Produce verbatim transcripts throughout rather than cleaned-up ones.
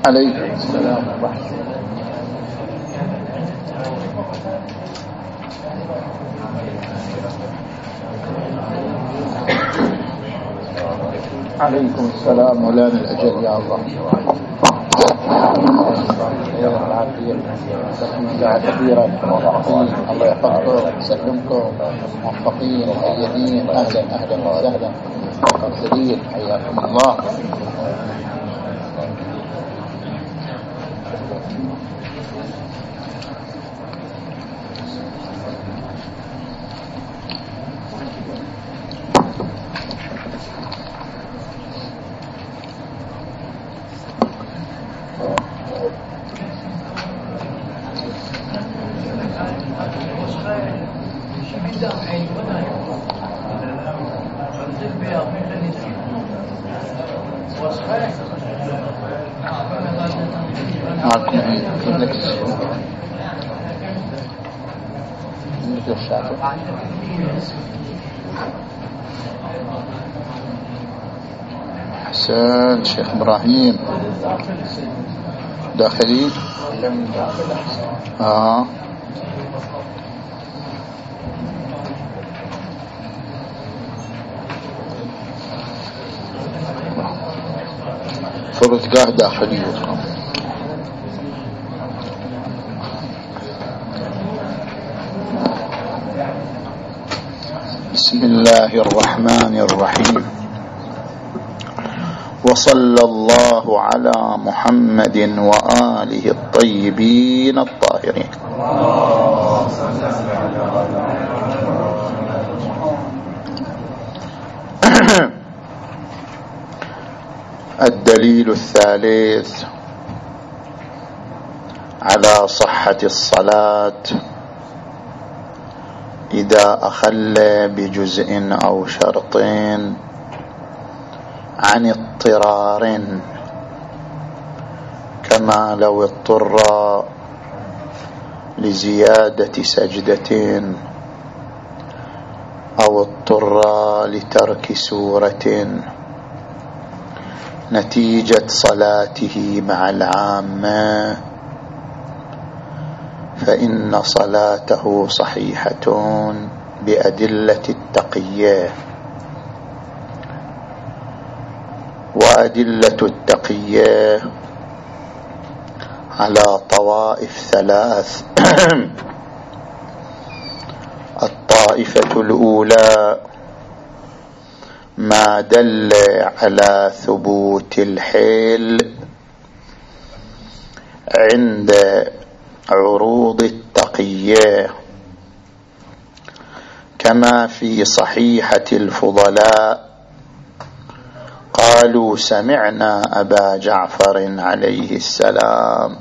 عليكم السلام ورحمة الله. عليكم السلام مولانا الأجل يا الله. كثيرا الله يحفظكم ويسلمكم موفقين مؤيدين. أهلا أهلا وسهلا مرسلين حياكم الله. حسن شيخ إبراهيم داخلي. آه فرزقاه داخلي. بسم الله الرحمن الرحيم. وصلى الله على محمد وآله الطيبين الطاهرين. الدليل الثالث على صحة الصلاة إذا أخل بجزء أو شرط عن اضطرار، كما لو اضطر لزيادة سجدة أو اضطر لترك سورة نتيجة صلاته مع العامة، فإن صلاته صحيحة بأدلة التقية. وأدلة التقية على طوائف ثلاث. الطائفة الأولى ما دل على ثبوت الحيل عند عروض التقية، كما في صحيحة الفضلاء قالوا سمعنا أبا جعفر عليه السلام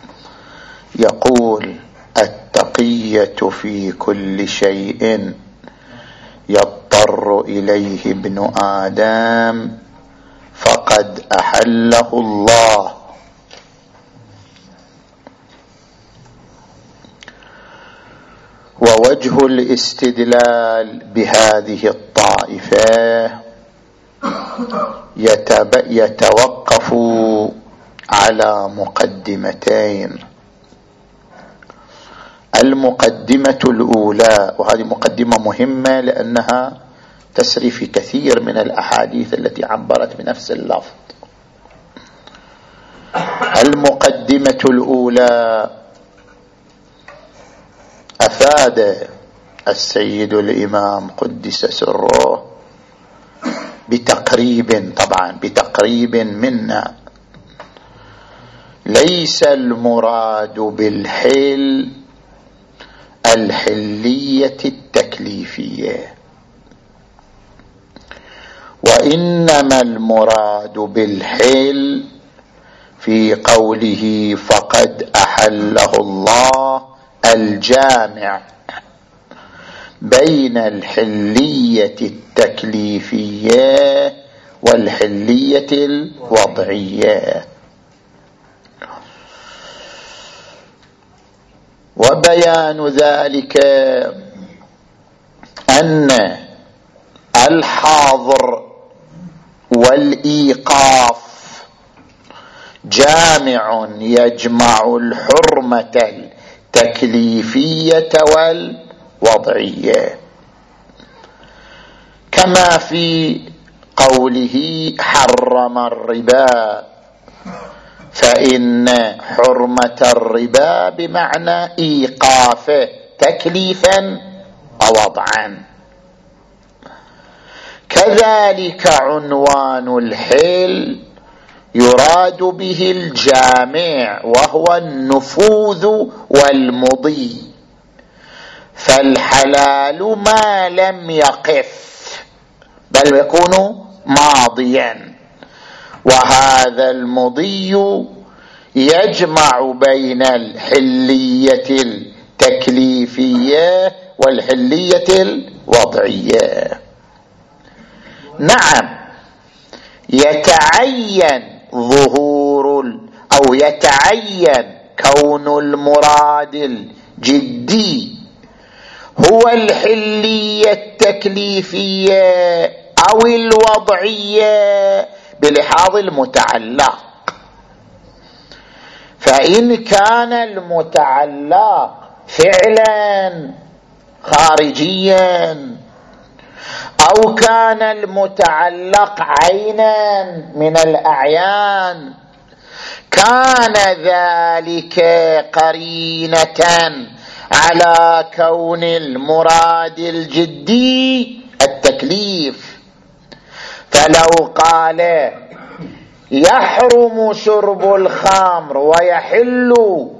يقول التقية في كل شيء يضطر إليه ابن آدم فقد أحله الله. ووجه الاستدلال بهذه الطائفة يتوقف على مقدمتين. المقدمة الأولى، وهذه مقدمة مهمة لأنها تسري في كثير من الأحاديث التي عبرت بنفس اللفظ. المقدمة الأولى أفاد السيد الإمام قدس سره بتقريب، طبعا بتقريب منا، ليس المراد بالحل الحلية التكليفية، وإنما المراد بالحل في قوله فقد أحله الله الجامع بين الحلية التكليفية والحلية الوضعية. وبيان ذلك أن الحاضر والإيقاف جامع يجمع الحرمة التكليفية والوضعية، كما في قوله حرم الربا، فإن حرمة الربا بمعنى إيقافه تكليفا أو وضعا. كذلك عنوان الحل يراد به الجامع وهو النفوذ والمضي، فالحلال ما لم يقف بل يكون ماضيا، وهذا المضي يجمع بين الحلية التكليفية والحلية الوضعية. نعم، يتعين ظهور أو يتعين كون المراد الجدي هو الحلية التكليفية أو الوضعية بلحاظ المتعلق. فإن كان المتعلق فعلا خارجيا أو كان المتعلق عينا من الأعيان، كان ذلك قرينة على كون المراد الجدي التكليف. فلو قال يحرم شرب الخمر ويحل،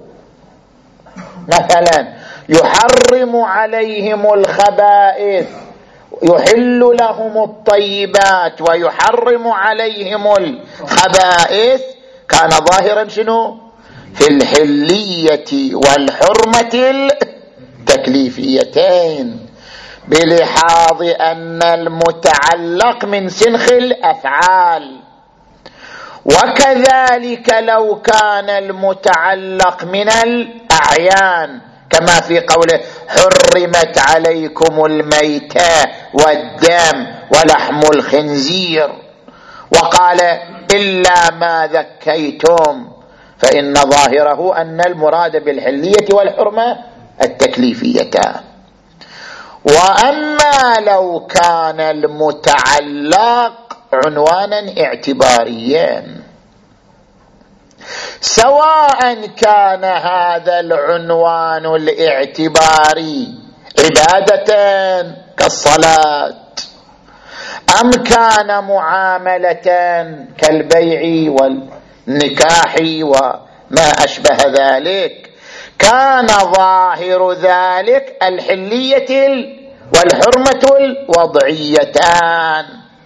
مثلا يحرم عليهم الخبائث، يحل لهم الطيبات ويحرم عليهم الخبائث، كان ظاهرا شنو؟ في الحلية والحرمة التكليفيتين، بلحاظ أن المتعلق من سنخ الأفعال. وكذلك لو كان المتعلق من الأعيان، كما في قوله حرمت عليكم الميتة والدم ولحم الخنزير، وقال إلا ما ذكيتم، فإن ظاهره أن المراد بالحلية والحرمة التكليفيتان. وأما لو كان المتعلق عنوانا اعتباريا، سواء كان هذا العنوان الاعتباري عبادة كالصلاة، أم كان معاملة كالبيع والنكاح وما أشبه ذلك، كان ظاهر ذلك الحلية والحرمة الوضعيتان.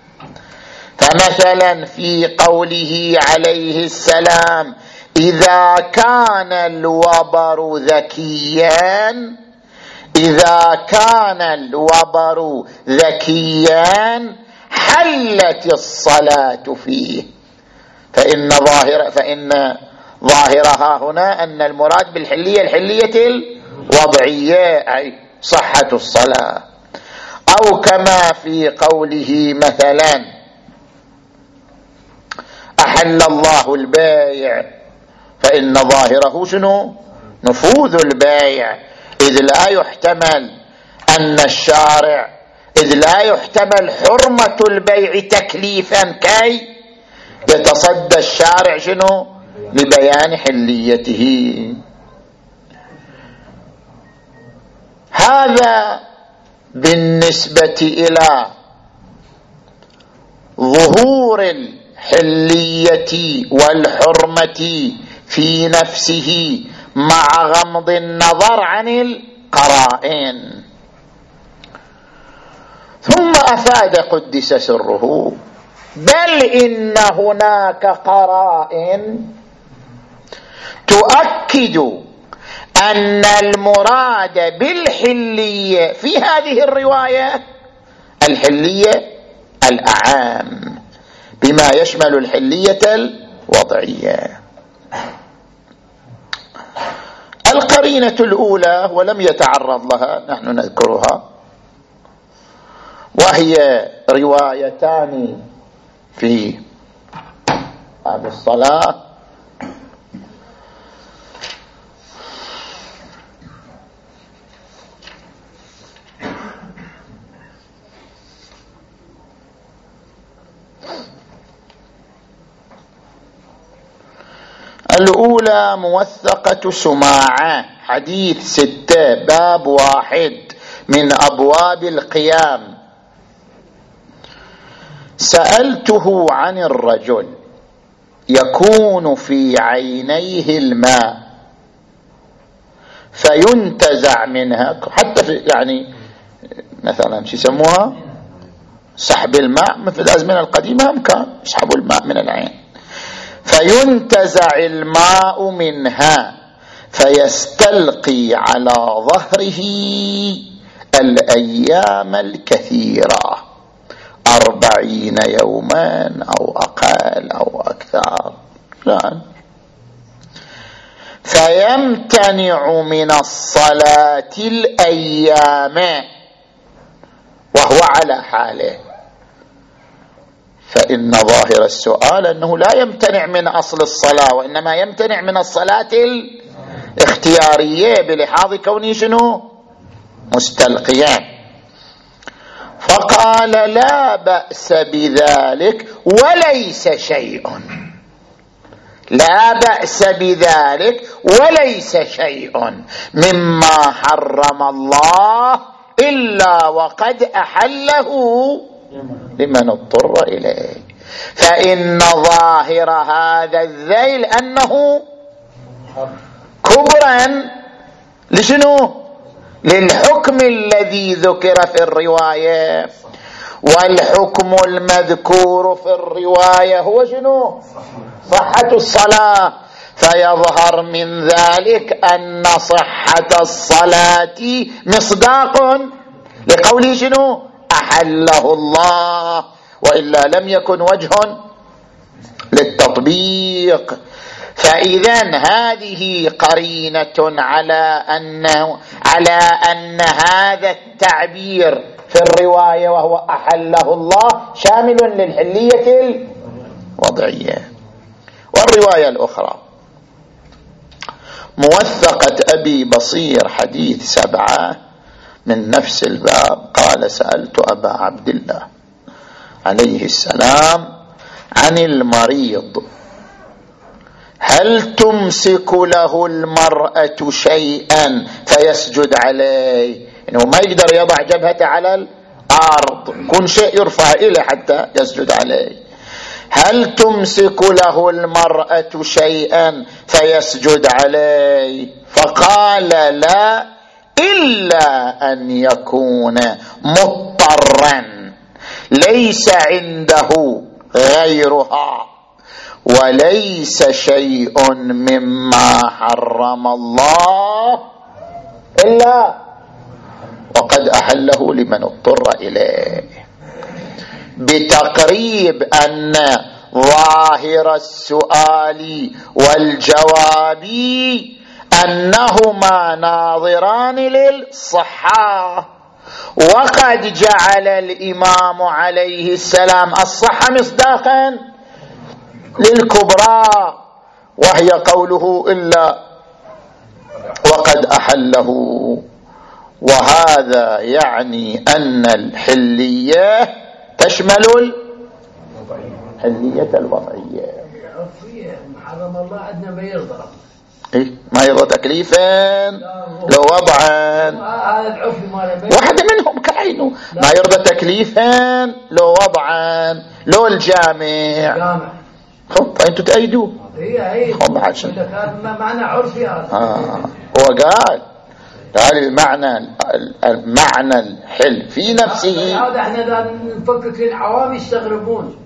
فمثلا في قوله عليه السلام إذا كان الوبر ذكيا، إذا كان الوبر ذكيا حلت الصلاة فيه، فإن ظاهر فإن ظاهرها هنا أن المراد بالحلية الحلية الوضعية، أي صحة الصلاة. أو كما في قوله مثلا أحل الله البيع، فإن ظاهره شنو؟ نفوذ البيع، إذ لا يحتمل أن الشارع إذ لا يحتمل حرمة البيع تكليفا كي يتصدى الشارع شنو؟ لبيان حليته. هذا بالنسبة إلى ظهور الحلية والحرمة في نفسه مع غمض النظر عن القرائن. ثم أفاد قدس سره بل إن هناك قرائن تؤكد أن المراد بالحلية في هذه الرواية الحلية الأعام بما يشمل الحلية الوضعية. القرينة الأولى ولم يتعرض لها نحن نذكرها، وهي روايتان في باب الصلاة الأولى موثقة سماعة، حديث ستة، باب واحد من أبواب القيام. سألته عن الرجل يكون في عينيه الماء فينتزع منها، حتى في يعني مثلا شو يسموها سحب الماء، مثل الأزمنة القديمة هم كان يسحبوا الماء من العين، فينتزع الماء منها فيستلقي على ظهره الأيام الكثيرة، أربعين يوما أو أقل أو أكثر، يعني فيمتنع من الصلاة الأيام وهو على حاله. فإن ظاهر السؤال أنه لا يمتنع من أصل الصلاة، وإنما يمتنع من الصلاة الاختيارية بلحاظ كونه شنو مستلقيا. فقال لا بأس بذلك وليس شيء، لا بأس بذلك وليس شيء مما حرم الله إلا وقد أحله لمن اضطر إليه. فإن ظاهر هذا الذيل أنه كبرا لشنو للحكم الذي ذكر في الرواية، والحكم المذكور في الرواية هو شنو صحة الصلاة. فيظهر من ذلك أن صحة الصلاة مصداق لقوله شنو أحله الله، وإلا لم يكن وجه للتطبيق. فإذا هذه قرينة على أنه على أن هذا التعبير في الرواية وهو أحله الله شامل للحلية الوضعية. والرواية الأخرى موثقة أبي بصير حديث سبعة من نفس الباب، قال سألت أبا عبد الله عليه السلام عن المريض هل تمسك له المرأة شيئا فيسجد عليه، إنه ما يقدر يضع جبهته على الأرض، كل شيء يرفع إليه حتى يسجد عليه، هل تمسك له المرأة شيئا فيسجد عليه؟ فقال لا، إلا أن يكون مضطرا ليس عنده غيرها وليس شيء مما حرم الله إلا وقد أحله لمن اضطر إليه، بتقريب أن ظاهر السؤال والجواب أنهما ناظران للصحة، وقد جعل الإمام عليه السلام الصحة مصداقا للكبرى، وهي قوله إلا وقد أحله. وهذا يعني أن الحلية تشمل الحلية الوضعية. حرم الله عندنا ما يرضى، إيه ما يرضى تكليفا لو وضعا، واحدة منهم كعينه ما يرضى تكليفا لو وضعا لو الجامع. خب انتوا تأيدوا هي هي خب عشان معنى عرفي آه. هو قال قال المعنى المعنى الحل في نفسه. هذا احنا نفكك للعوام يستغربون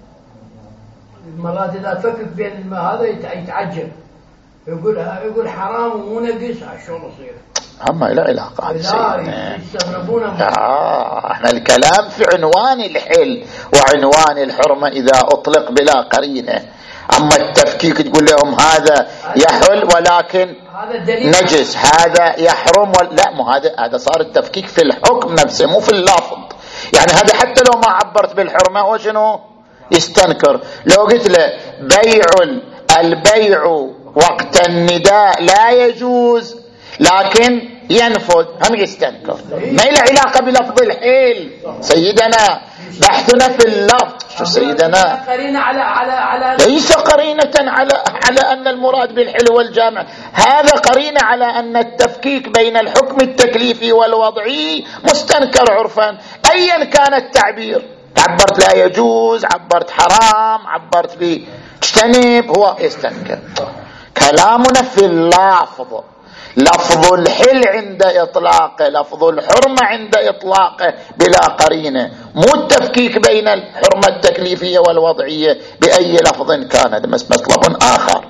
مرات اذا تفكك بين هذا يتعجب، يقول يقول حرام ومو نقص، شلون يصير؟ اما لا علاقه لا يستغربون. اه احنا الكلام في عنوان الحل وعنوان الحرمه اذا اطلق بلا قرينه، اما التفكيك تقول لهم هذا يحل ولكن نجس، هذا يحرم لا، مو هذا هذا صار التفكيك في الحكم نفسه مو في اللفظ. يعني هذا حتى لو ما عبرت بالحرمه هو شنو يستنكر. لو قلت له بيع البيع وقت النداء لا يجوز لكن ينفذ هم يستنكر، ما له علاقه بلفظ الحيل سيدنا. بحثنا في اللفظ. شو سيدنا قرينة على على على ليس قرينة على على أن المراد بالحل والجامع، هذا قرينة على أن التفكيك بين الحكم التكليفي والوضعي مستنكر عرفا أيا كان التعبير. عبرت لا يجوز، عبرت حرام، عبرت باجتنب، هو يستنكر. كلامنا في اللفظ، لفظ الحل عند إطلاقه، لفظ الحرمة عند إطلاقه بلا قرينة، مو التفكيك بين الحرمة التكليفية والوضعية بأي لفظ كان، هذا مطلب آخر.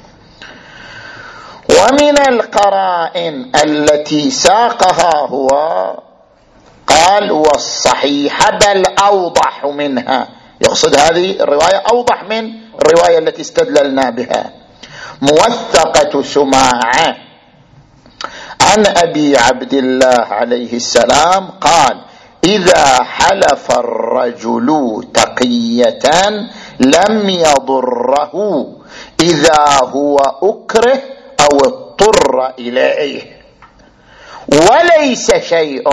ومن القرائن التي ساقها هو قال والصحيح بل أوضح منها، يقصد هذه الرواية أوضح من الرواية التي استدللنا بها. موثقة سماعة عن أبي عبد الله عليه السلام قال إذا حلف الرجل تقية لم يضره إذا هو أكره أو اضطر إليه، وليس شيء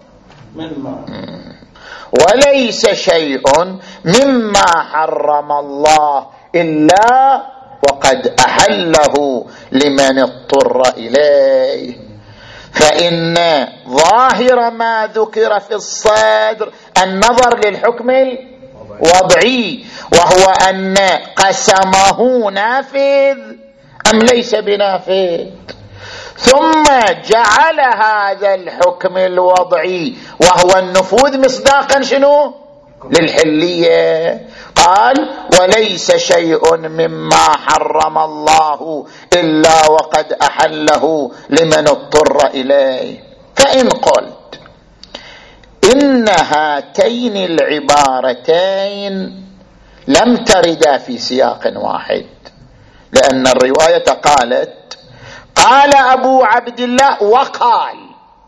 وليس شيء مما حرم الله إلا وقد أحله لمن اضطر إليه. فإن ظاهر ما ذكر في الصدر النظر للحكم الوضعي، وهو أن قسمه نافذ أم ليس بنافذ، ثم جعل هذا الحكم الوضعي وهو النفوذ مصداقا شنو للحلية. قال وليس شيء مما حرم الله إلا وقد أحله لمن اضطر إليه. فإن قلت إن هاتين العبارتين لم تردا في سياق واحد، لأن الرواية قالت قال أبو عبد الله وقال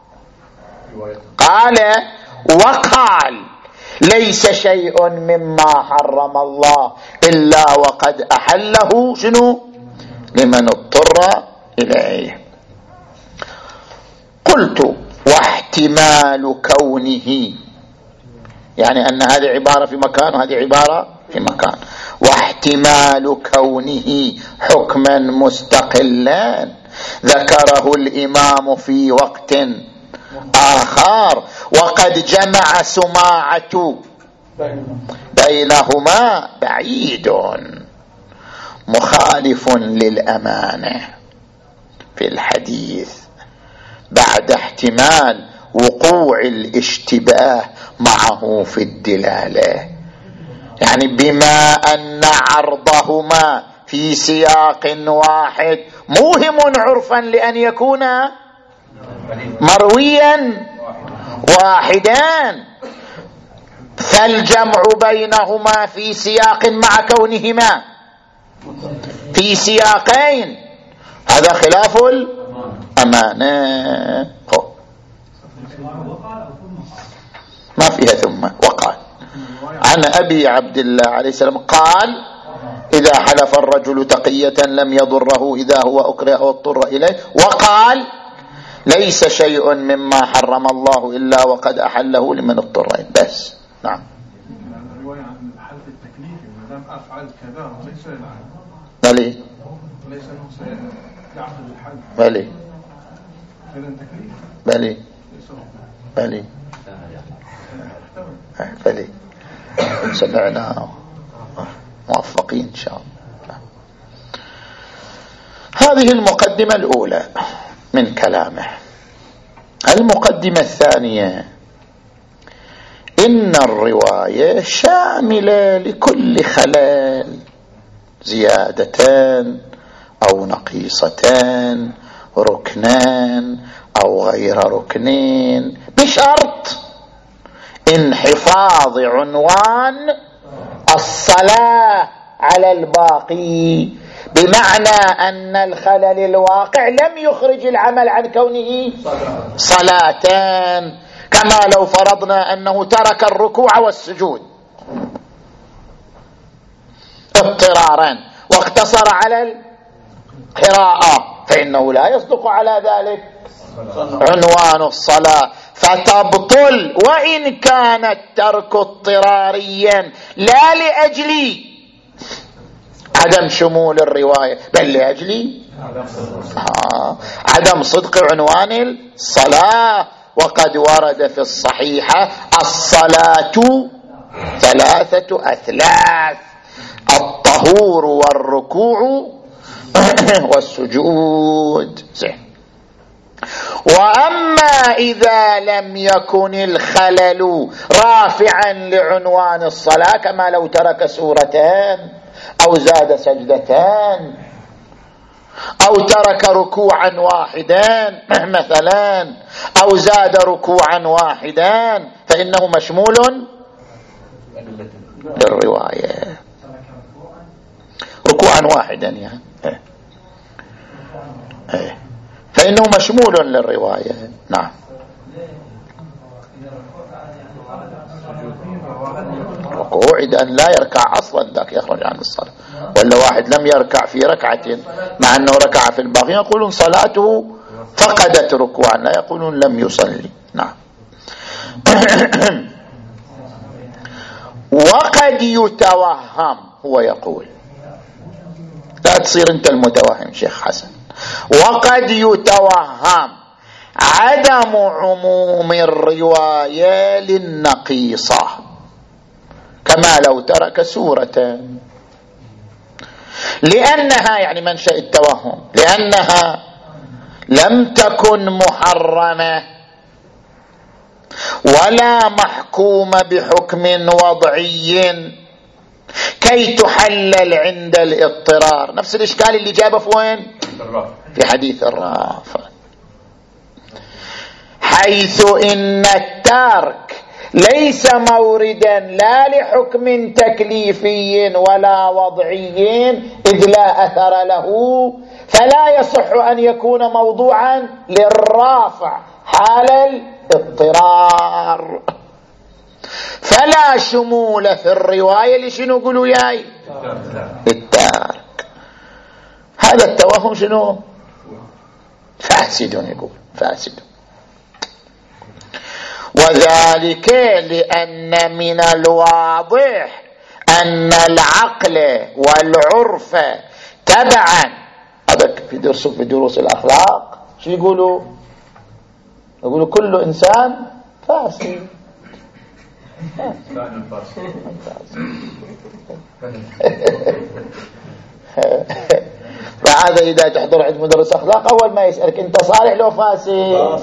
قال وقال ليس شيء مما حرم الله إلا وقد أحله شنو لمن اضطر إليه. قلت واحتمال كونه، يعني أن هذه عبارة في مكان وهذه عبارة في مكان، واحتمال كونه حكما مستقلا ذكره الإمام في وقت آخر وقد جمع سماعة بينهما بعيد مخالف للأمانة في الحديث بعد احتمال وقوع الاشتباه معه في الدلالة. يعني بما أن عرضهما في سياق واحد موهم عرفا لأن يكون مرويا واحدا، فالجمع بينهما في سياق مع كونهما في سياقين هذا خلاف الأمانة. ما فيها ثم. وقال عن أبي عبد الله عليه السلام قال إذا حلف الرجل تقية لم يضره إذا هو أكره أو اضطر إليه، وقال ليس شيء مما حرم الله إلا وقد أحله لمن اضطر إليه. بس. نعم. الرواية عن الحلف التكليفي ما دام أفعل كذا وليس بلي وليس يعقد الحلف بلي كذا تكليف بلي بلي بلي سمعنا موفقين إن شاء الله. هذه المقدمة الأولى من كلامه. المقدمة الثانية إن الرواية شاملة لكل خلل، زيادتان أو نقيصتان، ركنان أو غير ركنين، بشرط انحفاظ عنوان الصلاة على الباقي، بمعنى أن الخلل الواقع لم يخرج العمل عن كونه صلاتان، كما لو فرضنا أنه ترك الركوع والسجود اضطرارا واقتصر على القراءة فإنه لا يصدق على ذلك عنوان الصلاة، فتبطل وإن كان الترك اضطراريا لا لأجل عدم شمول الرواية بل لأجل آه. عدم صدق عنوان الصلاة. وقد ورد في الصحيحة الصلاة ثلاثة أثلاث: الطهور والركوع والسجود. وأما إذا لم يكن الخلل رافعا لعنوان الصلاة كما لو ترك سورتين أو زاد سجدتين أو ترك ركوعا واحدا مثلا أو زاد ركوعا واحدا فإنه مشمول للرواية. ركوعا واحدا يعني فإنه مشمول للرواية. نعم. ركوع إذا لا يركع أصلا ذاك يخرج عن الصلاة، ولا واحد لم يركع في ركعة مع أنه ركع في الباقي يقولون صلاته فقدت ركوعا، لا يقولون لم يصلي. نعم. وقد يتوهم، هو يقول لا تصير أنت المتوهم شيخ حسن، وقد يتوهم عدم عموم الرواية للنقيصة كما لو ترك سورة، لأنها يعني منشأ التوهم لأنها لم تكن محرمة ولا محكومة بحكم وضعي كي تحلل عند الاضطرار. نفس الإشكال اللي جابه في وين؟ في حديث الرافع، حيث إن الترك ليس موردا لا لحكم تكليفي ولا وضعي إذ لا أثر له، فلا يصح أن يكون موضوعا للرافع حال الاضطرار، فلا شمول في الرواية لشنو قولوا ياي التارك. هذا التوهم شنو؟ فاسد، يقول فاسد. وذلك لأن من الواضح أن العقل والعرف تبعا، هذا في درس في دروس الأخلاق شو يقولوا؟ يقولوا كل إنسان فاسد. فهذا إذا تحضر عند مدرس أخلاق أول ما يسألك أنت صالح لو فاسد؟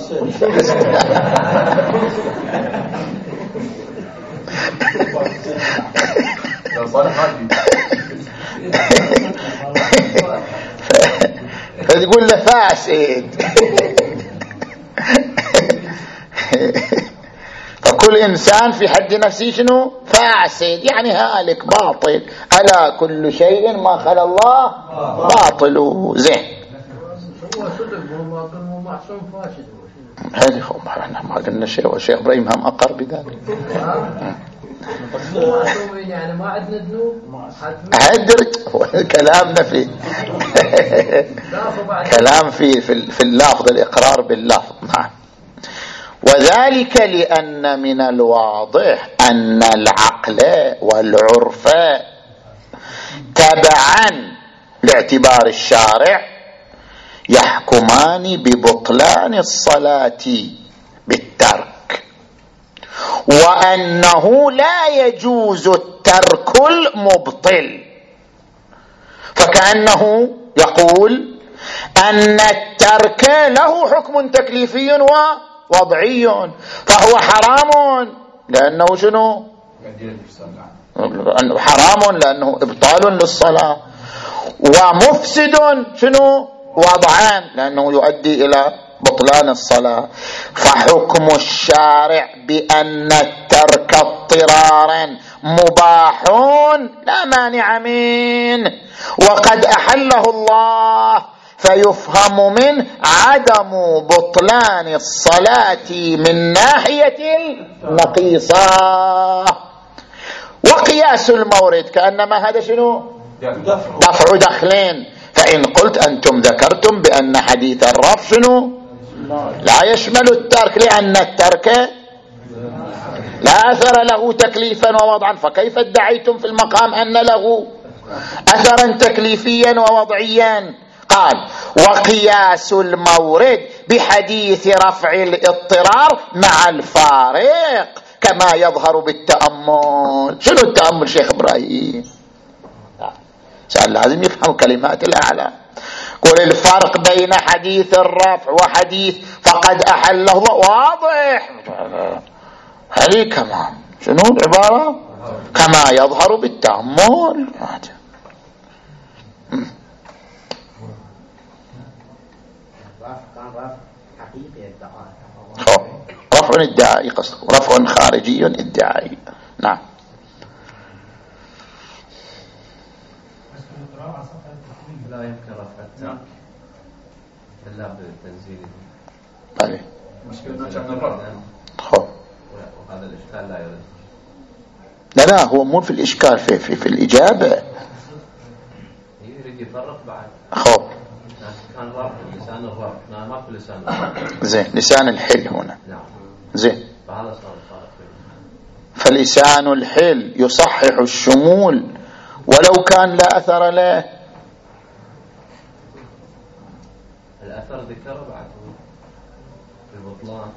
فتقول له فاسد. فكل إنسان في حد نفسه شنو؟ فاسد، يعني هالك باطل. ألا كل شيء ما خلا الله باطل. زين، هو صدق هو باطل هو محسوم فاسد. هذه هو ما قلنا شيء، والشيخ إبراهيم هم أقر بذلك. يعني ما عندنا ذنوب هدرج كلامنا في كلام في في اللفظ، الإقرار باللفظ. نعم. وذلك لأن من الواضح أن العقل والعرف تبعا لاعتبار الشارع يحكمان ببطلان الصلاة بالترك، وأنه لا يجوز الترك المبطل. فكأنه يقول أن الترك له حكم تكليفي ووضعي، فهو حرام لأنه شنو؟ حرام لأنه إبطال للصلاة، ومفسد شنو؟ وضعان لأنه يؤدي إلى بطلان الصلاة. فحكم الشارع بأن الترك اضطرارا مباح لا مانع منه وقد أحله الله، فيفهم منه عدم بطلان الصلاة من ناحية النقيصة. وقياس المورد كأنما هذا شنو؟ دفع دخلين. فإن قلت أنتم ذكرتم بأن حديث الرفع شنو؟ لا يشمل الترك، لأن الترك لا أثر له تكليفا ووضعا، فكيف ادعيتم في المقام أن له أثرا تكليفيا ووضعيا؟ قال: وقياس المورد بحديث رفع الاضطرار مع الفارق كما يظهر بالتأمل. شنو التأمل شيخ إبراهيم؟ سأل لازم يفهم كلمات الأعلى. قل الفرق بين حديث الرفع وحديث فقد أحله الله واضح. هذه كمان شنو العبارة؟ كما يظهر بالتأمل. رفع ادعائي قصدك، رفع خارجي ادعائي. نعم. لا يمكن رفع الترك إلا بالتنزيل. بله. مشكلة كان الرفع. خب. وهذا الإشكال لا يرد. لا لا هو مو في الإشكال، في في, في الإجابة. يريد يفرق بعد. خب. كان رفع لسان الرفع، ما ما في لسان الرفع. زين، لسان الحل هنا. نعم. زين. فهذا صار صار. فلسان الحل يصحح الشمول ولو كان لا أثر له. الأثر ذكر بعد في البطلان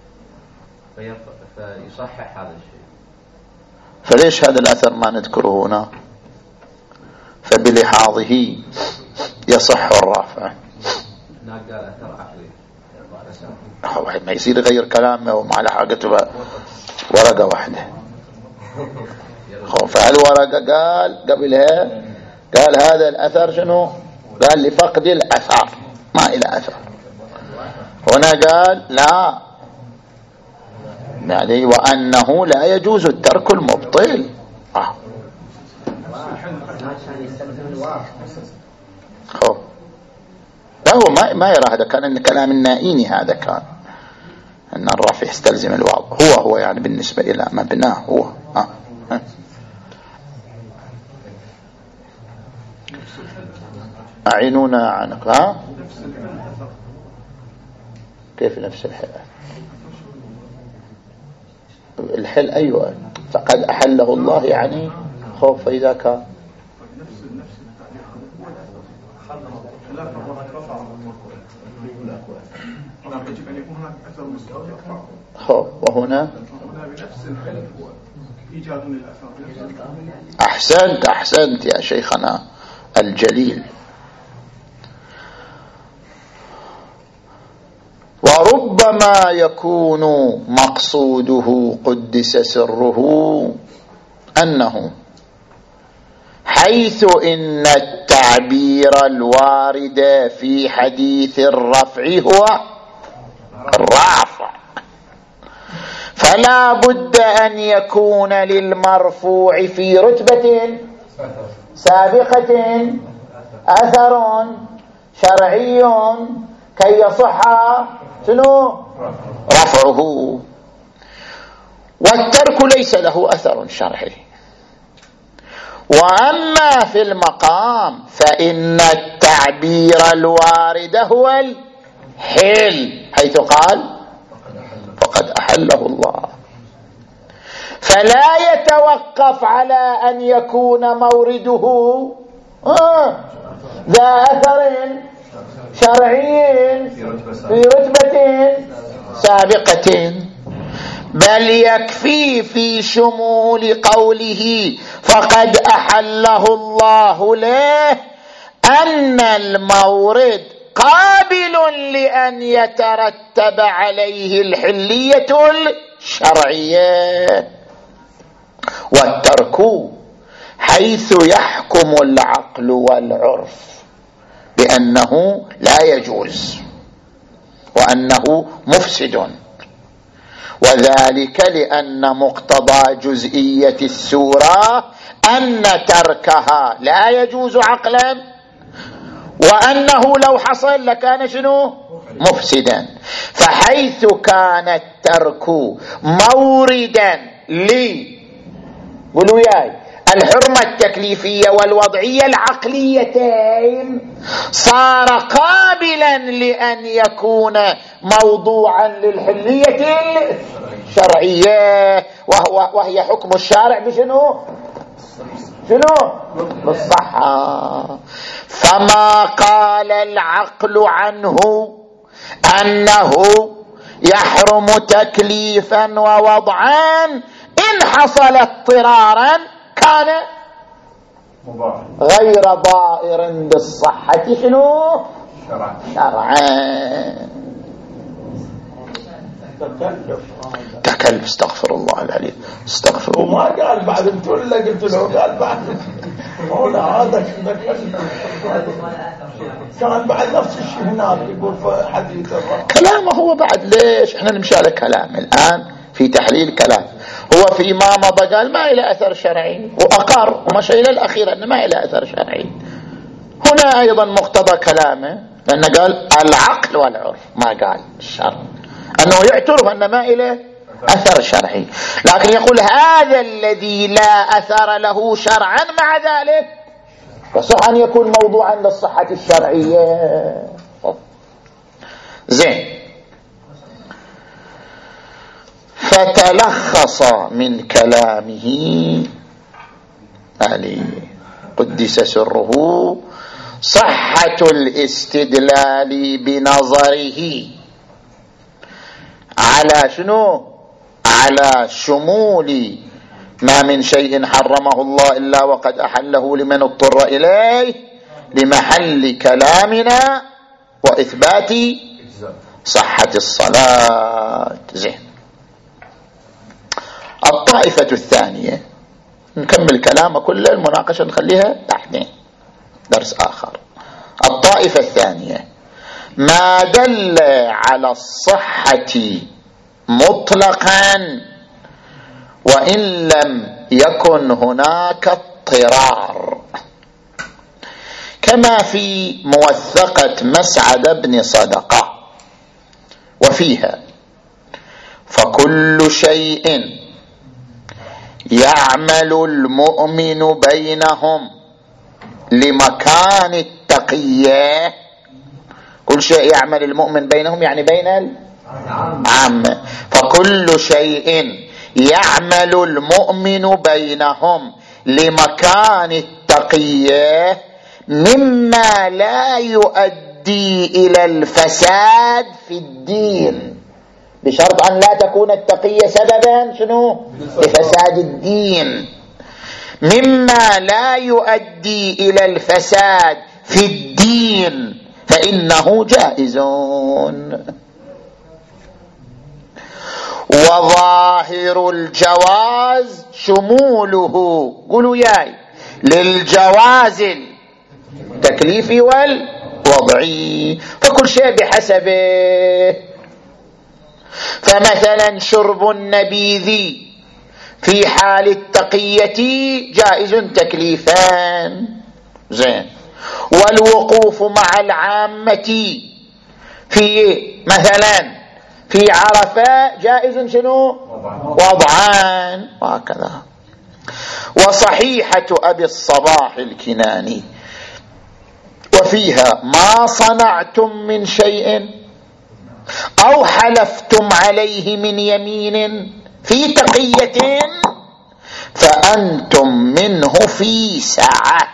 فيصحح هذا الشيء. فليش هذا الأثر ما نذكره هنا؟ فبلحاظه يصح الرافع. هناك قال أثر عقلي ما يصير يغير كلامه وما له حاجته ورقة واحدة. فالورقة قال قبلها قال هذا الأثر شنو؟ قال لفقد الأثر ما إلى أثر. هنا قال لا، يعني وأنه لا يجوز الترك المبطل. آه. لا هو ما ما يرى هذا، كان كلام النائيني، هذا كان أن الرفع يستلزم الواو. هو هو يعني بالنسبة إلى مبناه هو. آه. آه. أعينونا عنك. ها كيف نفس الحل؟ الحل أيوة، فقد أحله الله يعني خوف إذا كان يجب أن يكون هناك أثر مستقر. خوف وهنا بنفس الحل هو إيجاد للأثر. أحسنت أحسنت يا شيخنا الجليل. وربما يكون مقصوده قدس سره أنه حيث إن التعبير الوارد في حديث الرفع هو الرافع، فلا بد أن يكون للمرفوع في رتبة سابقة أثر شرعي كي يصح شنو رفعه، والترك ليس له أثر شرعي. وأما في المقام فإن التعبير الوارد هو الحل، حيث قال فقد أحله الله، فلا يتوقف على أن يكون مورده آه ذا أثر شرعي في رتبة سابقة، بل يكفي في شمول قوله فقد أحله الله له أن المورد قابل لأن يترتب عليه الحلية الشرعية، والترك حيث يحكم العقل والعرف بأنه لا يجوز وأنه مفسد، وذلك لأن مقتضى جزئية السورة أن تركها لا يجوز عقلا، وأنه لو حصل لكان شنو مفسدا. فحيث كان الترك موردا لي قولوا ياي الحرمة التكليفية والوضعية العقليتين صار قابلا لأن يكون موضوعا للحلية الشرعية، وهو وهي حكم الشارع بشنو؟ شنو؟ بالصحة. فما قال العقل عنه أنه يحرم تكليفا ووضعا إن حصل اضطرارا كان غير ضائر بالصحة شنو؟ شرعا. تكلف. استغفر الله العليم، استغفر الله. وما قال بعد انتوا اللي قلت له قال بعد مولا هذا كان بعد نفس الشيء هناك يقول في حديث الرب كلامه هو بعد. ليش احنا نمشي على كلام الآن في تحليل كلام؟ هو فيما مضى قال ما إلى أثر شرعي وأقر ومشى إلى الأخير أنه ما إلى أثر شرعي. هنا أيضا مقتضى كلامه لأنه قال العقل والعرف، ما قال الشرع، أنه يعترف أن ما إلى أثر شرعي، لكن يقول هذا الذي لا أثر له شرعا مع ذلك فصح أن يكون موضوعا للصحة الشرعية. زين. فتلخص من كلامه علي قدس سره صحة الاستدلال بنظره على شنو؟ على شمول ما من شيء حرمه الله إلا وقد أحله لمن اضطر إليه لمحل كلامنا وإثبات صحة الصلاة. زين. الطائفة الثانية نكمل كلامه كله، المناقشة نخليها بعدين درس آخر. الطائفة الثانية ما دل على الصحة مطلقا وإن لم يكن هناك اضطرار، كما في موثقة مسعد بن صدقة وفيها فكل شيء يعمل المؤمن بينهم لمكان التقية، كل شيء يعمل المؤمن بينهم يعني بين العامة، فكل شيء يعمل المؤمن بينهم لمكان التقية مما لا يؤدي إلى الفساد في الدين، بشرط أن لا تكون التقية سببا شنو؟ لفساد الدين. مما لا يؤدي إلى الفساد في الدين فإنه جائز. وظاهر الجواز شموله، قولوا ياي، للجواز التكليفي والوضعي، فكل شيء بحسبه. فمثلا شرب النبيذ في حال التقية جائز تكليفان، زين، والوقوف مع العامة في مثلا في عرفة جائز شنو؟ وضعان، وهكذا. وصحيحة أبي الصباح الكناني وفيها ما صنعتم من شيء أو حلفتم عليه من يمين في تقية فأنتم منه في ساعة،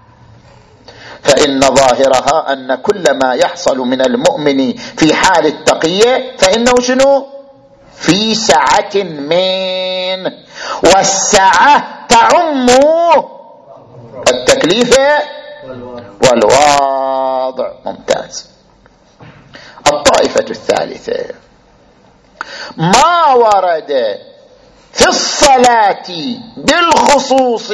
فإن ظاهرها أن كل ما يحصل من المؤمن في حال التقية فإنه شنو؟ في ساعة من، والساعة تعم التكليف والوضع. ممتاز. الطائفة الثالثة ما ورد في الصلاة بالخصوص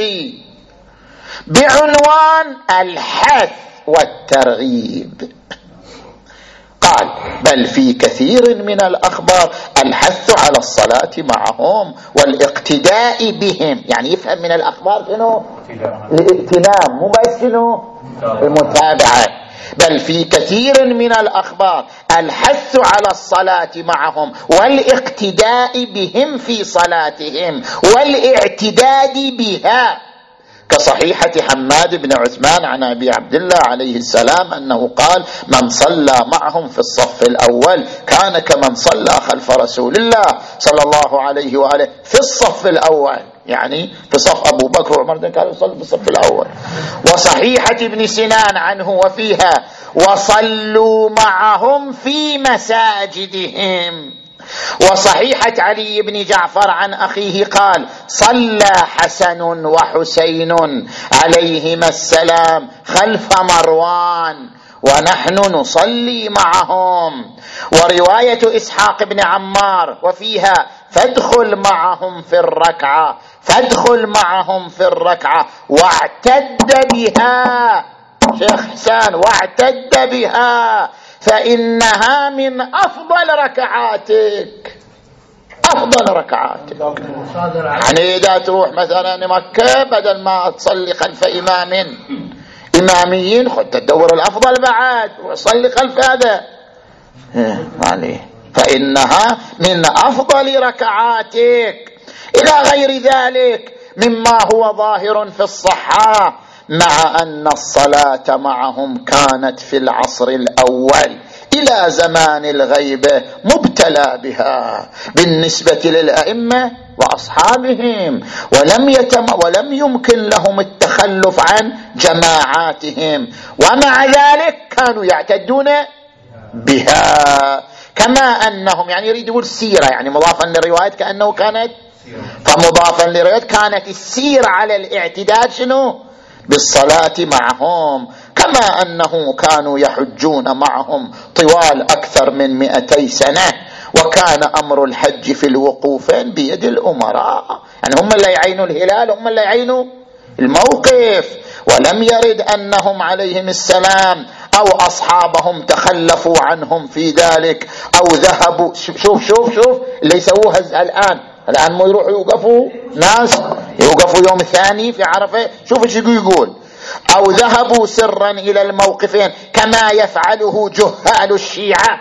بعنوان الحث والترغيب، قال بل في كثير من الأخبار الحث على الصلاة معهم والاقتداء بهم، يعني يفهم من الأخبار شنو؟ الائتمام، مو بس شنو؟ المتابعة. بل في كثير من الأخبار الحث على الصلاة معهم والاقتداء بهم في صلاتهم والاعتداد بها، كصحيحة حماد بن عثمان عن أبي عبد الله عليه السلام أنه قال: من صلى معهم في الصف الأول كان كمن صلى خلف رسول الله صلى الله عليه وآله في الصف الأول، يعني في صف أبو بكر وعمر كانوا يصلوا في الصف الأول. وصحيحة ابن سنان عنه وفيها: وصلوا معهم في مساجدهم. وصحيحة علي بن جعفر عن أخيه قال: صلى حسن وحسين عليهما السلام خلف مروان ونحن نصلي معهم. ورواية إسحاق بن عمار وفيها: فادخل معهم في الركعة فادخل معهم في الركعة واعتد بها، شيخ حسان، واعتد بها فإنها من أفضل ركعاتك، أفضل ركعاتك. يعني إذا تروح مثلا مكة بدل ما تصلي خلف إمام إماميين خد تدور الأفضل بعد وصلي خلف هذا عليه، فإنها من أفضل ركعاتك. إلى غير ذلك مما هو ظاهر في الصحة، مع أن الصلاة معهم كانت في العصر الأول إلى زمان الغيبة مبتلى بها بالنسبة للأئمة وأصحابهم، ولم, يتم ولم يمكن لهم التخلف عن جماعاتهم، ومع ذلك كانوا يعتدون بها. كما أنهم يعني يريد يقول السيرة، يعني مضافا للروايات كأنه كانت، فمضافا للروايات كانت السيرة على الاعتداد شنو؟ بالصلاة معهم. كما أنه كانوا يحجون معهم طوال أكثر من مئتي سنة، وكان أمر الحج في الوقوفين بيد الأمراء، يعني هم اللي يعينوا الهلال، هم اللي يعينوا الموقف، ولم يرد أنهم عليهم السلام أو أصحابهم تخلفوا عنهم في ذلك أو ذهبوا. شوف شوف شوف اللي يسووها الآن، الآن ما يروحوا يوقفوا ناس، يوقفوا يوم ثاني في عرفة، شوف ايش يقول: أو ذهبوا سرا إلى الموقفين كما يفعله جهال الشيعة.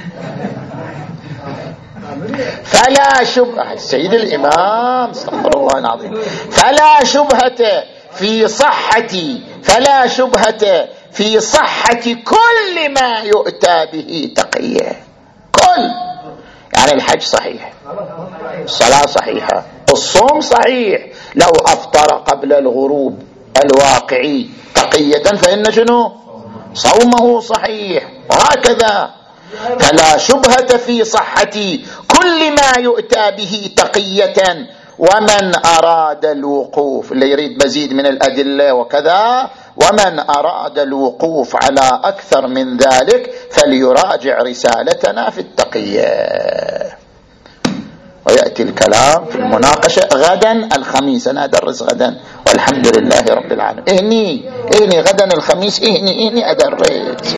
فلا شبهة، السيد الإمام استغفر الله العظيم، فلا شبهة في صحة فلا شبهة في صحة كل ما يؤتى به تقية. كل يعني الحج صحيح، الصلاة صحيحة، الصوم صحيح، لو أفطر قبل الغروب الواقعي تقية فإن شنو؟ صومه صحيح، وهكذا. فلا شبهة في صحة كل ما يؤتى به تقية. ومن أراد الوقوف، اللي يريد مزيد من الأدلة وكذا، ومن أراد الوقوف على أكثر من ذلك فليراجع رسالتنا في التقية. ويأتي الكلام في المناقشة غدا الخميس، أنا أدرس غدا والحمد لله رب العالمين. إهني إهني غدا الخميس، إهني إهني أدرس.